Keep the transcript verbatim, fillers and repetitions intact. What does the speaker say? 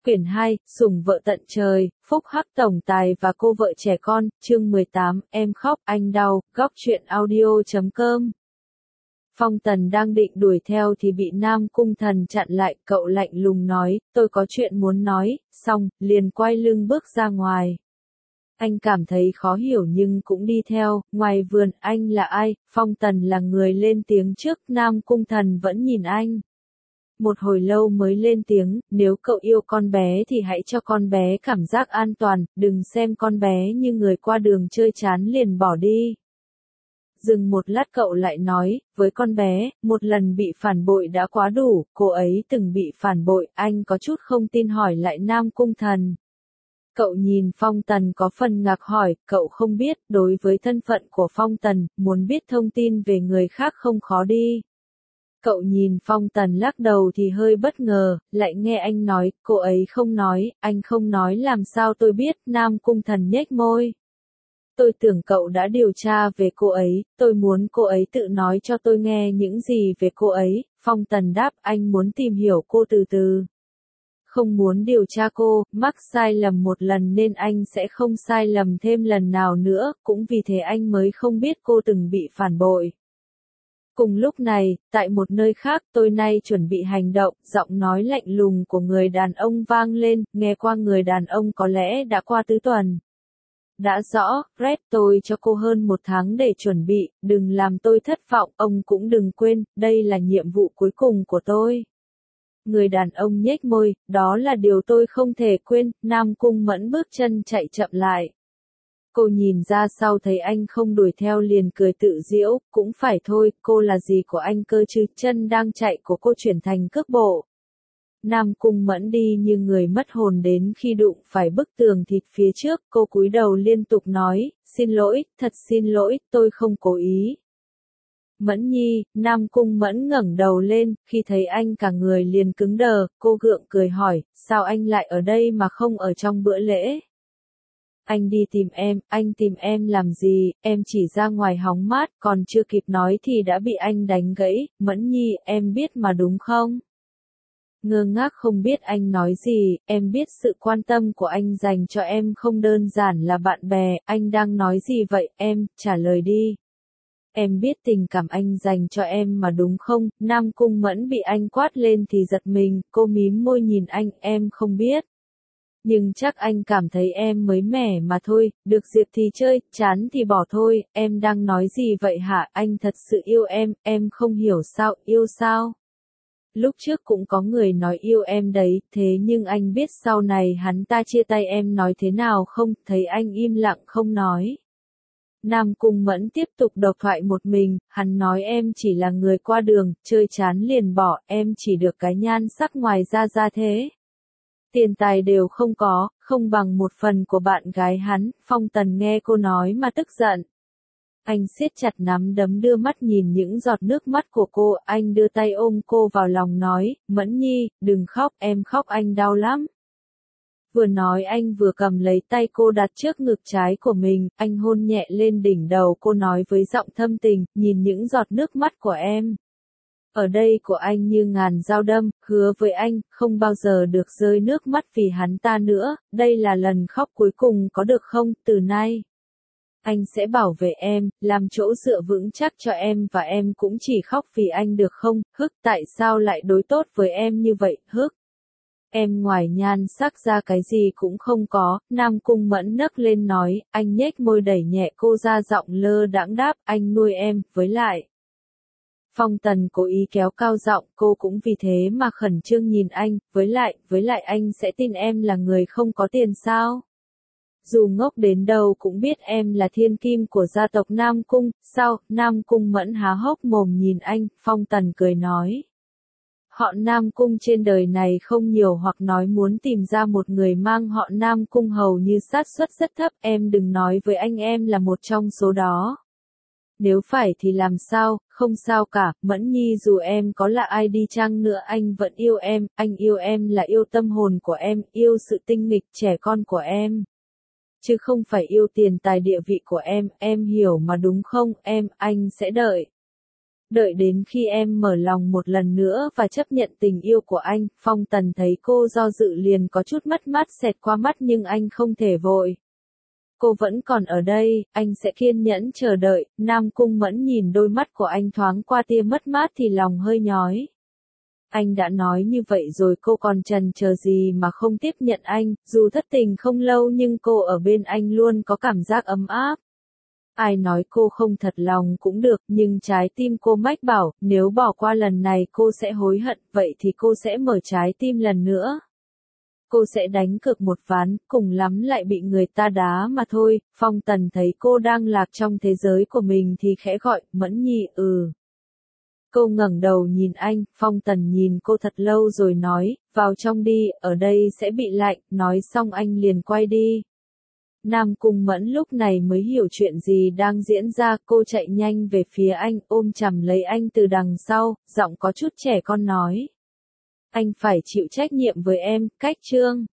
Quyển hai, Sủng vợ tận trời, Phúc Hắc tổng tài và cô vợ trẻ con, chương mười tám, em khóc, anh đau, góc truyện audio chấm com. Phong Tần đang định đuổi theo thì bị Nam Cung Thần chặn lại, cậu lạnh lùng nói, tôi có chuyện muốn nói, xong, liền quay lưng bước ra ngoài. Anh cảm thấy khó hiểu nhưng cũng đi theo, ngoài vườn, anh là ai? Phong Tần là người lên tiếng trước, Nam Cung Thần vẫn nhìn anh. Một hồi lâu mới lên tiếng, nếu cậu yêu con bé thì hãy cho con bé cảm giác an toàn, đừng xem con bé như người qua đường chơi chán liền bỏ đi. Dừng một lát cậu lại nói, với con bé, một lần bị phản bội đã quá đủ, cô ấy từng bị phản bội, anh có chút không tin hỏi lại Nam Cung Thần. Cậu nhìn Phong Tần có phần ngạc hỏi, cậu không biết, đối với thân phận của Phong Tần, muốn biết thông tin về người khác không khó đi. Cậu nhìn Phong Tần lắc đầu thì hơi bất ngờ, lại nghe anh nói, cô ấy không nói, anh không nói làm sao tôi biết, Nam Cung Thần nhếch môi. Tôi tưởng cậu đã điều tra về cô ấy, tôi muốn cô ấy tự nói cho tôi nghe những gì về cô ấy, Phong Tần đáp anh muốn tìm hiểu cô từ từ. Không muốn điều tra cô, mắc sai lầm một lần nên anh sẽ không sai lầm thêm lần nào nữa, cũng vì thế anh mới không biết cô từng bị phản bội. Cùng lúc này, tại một nơi khác tôi nay chuẩn bị hành động, giọng nói lạnh lùng của người đàn ông vang lên, nghe qua người đàn ông có lẽ đã qua tứ tuần. Đã rõ, Red tôi cho cô hơn một tháng để chuẩn bị, đừng làm tôi thất vọng, ông cũng đừng quên, đây là nhiệm vụ cuối cùng của tôi. Người đàn ông nhếch môi, đó là điều tôi không thể quên, Nam Cung Mẫn bước chân chạy chậm lại. Cô nhìn ra sau thấy anh không đuổi theo liền cười tự giễu, cũng phải thôi, cô là gì của anh cơ chứ, chân đang chạy của cô chuyển thành cước bộ. Nam Cung Mẫn đi như người mất hồn đến khi đụng phải bức tường thịt phía trước, cô cúi đầu liên tục nói, xin lỗi, thật xin lỗi, tôi không cố ý. Mẫn Nhi, Nam Cung Mẫn ngẩng đầu lên, khi thấy anh cả người liền cứng đờ, cô gượng cười hỏi, sao anh lại ở đây mà không ở trong bữa lễ? Anh đi tìm em, anh tìm em làm gì, em chỉ ra ngoài hóng mát, còn chưa kịp nói thì đã bị anh đánh gãy, Mẫn Nhi, em biết mà đúng không? Ngơ ngác không biết anh nói gì, em biết sự quan tâm của anh dành cho em không đơn giản là bạn bè, anh đang nói gì vậy, em, trả lời đi. Em biết tình cảm anh dành cho em mà đúng không? Nam Cung Mẫn bị anh quát lên thì giật mình, cô mím môi nhìn anh, em không biết. Nhưng chắc anh cảm thấy em mới mẻ mà thôi, được dịp thì chơi, chán thì bỏ thôi, em đang nói gì vậy hả? Anh thật sự yêu em, em không hiểu sao, yêu sao? Lúc trước cũng có người nói yêu em đấy, thế nhưng anh biết sau này hắn ta chia tay em nói thế nào không? Thấy anh im lặng không nói. Nam Cung Mẫn tiếp tục độc thoại một mình, hắn nói em chỉ là người qua đường, chơi chán liền bỏ, em chỉ được cái nhan sắc ngoài ra ra thế. Tiền tài đều không có, không bằng một phần của bạn gái hắn, Phong Tần nghe cô nói mà tức giận. Anh siết chặt nắm đấm đưa mắt nhìn những giọt nước mắt của cô, anh đưa tay ôm cô vào lòng nói, Mẫn Nhi, đừng khóc, em khóc anh đau lắm. Vừa nói anh vừa cầm lấy tay cô đặt trước ngực trái của mình, anh hôn nhẹ lên đỉnh đầu cô nói với giọng thâm tình, nhìn những giọt nước mắt của em. Ở đây của anh như ngàn dao đâm, hứa với anh, không bao giờ được rơi nước mắt vì hắn ta nữa, đây là lần khóc cuối cùng có được không, từ nay. Anh sẽ bảo vệ em, làm chỗ dựa vững chắc cho em và em cũng chỉ khóc vì anh được không, Hức tại sao lại đối tốt với em như vậy, Hức. Em ngoài nhan sắc ra cái gì cũng không có, Nam Cung Mẫn nấc lên nói, anh nhếch môi đẩy nhẹ cô ra giọng lơ đãng đáp, anh nuôi em, với lại. Phong Tần cố ý kéo cao giọng, cô cũng vì thế mà khẩn trương nhìn anh, với lại, với lại anh sẽ tin em là người không có tiền sao? Dù ngốc đến đâu cũng biết em là thiên kim của gia tộc Nam Cung, sao? Nam Cung Mẫn há hốc mồm nhìn anh, Phong Tần cười nói. Họ Nam Cung trên đời này không nhiều hoặc nói muốn tìm ra một người mang họ Nam Cung hầu như xác suất rất thấp, em đừng nói với anh em là một trong số đó. Nếu phải thì làm sao, không sao cả, Mẫn Nhi dù em có là ai đi chăng nữa anh vẫn yêu em, anh yêu em là yêu tâm hồn của em, yêu sự tinh nghịch trẻ con của em. Chứ không phải yêu tiền tài địa vị của em, em hiểu mà đúng không, em, anh sẽ đợi. Đợi đến khi em mở lòng một lần nữa và chấp nhận tình yêu của anh, Phong Tần thấy cô do dự liền có chút mất mát xẹt qua mắt nhưng anh không thể vội. Cô vẫn còn ở đây, anh sẽ kiên nhẫn chờ đợi. Nam Cung Mẫn nhìn đôi mắt của anh thoáng qua tia mất mát thì lòng hơi nhói. Anh đã nói như vậy rồi cô còn chần chờ gì mà không tiếp nhận anh, dù thất tình không lâu nhưng cô ở bên anh luôn có cảm giác ấm áp. Ai nói cô không thật lòng cũng được, nhưng trái tim cô mách bảo, nếu bỏ qua lần này cô sẽ hối hận, vậy thì cô sẽ mở trái tim lần nữa. Cô sẽ đánh cược một ván, cùng lắm lại bị người ta đá mà thôi. Phong Tần thấy cô đang lạc trong thế giới của mình thì khẽ gọi, Mẫn Nhi, ừ. Cô ngẩng đầu nhìn anh, Phong Tần nhìn cô thật lâu rồi nói, vào trong đi, ở đây sẽ bị lạnh, nói xong anh liền quay đi. Nam Cung Mẫn lúc này mới hiểu chuyện gì đang diễn ra, cô chạy nhanh về phía anh, ôm chầm lấy anh từ đằng sau, giọng có chút trẻ con nói. Anh phải chịu trách nhiệm với em, cách chương.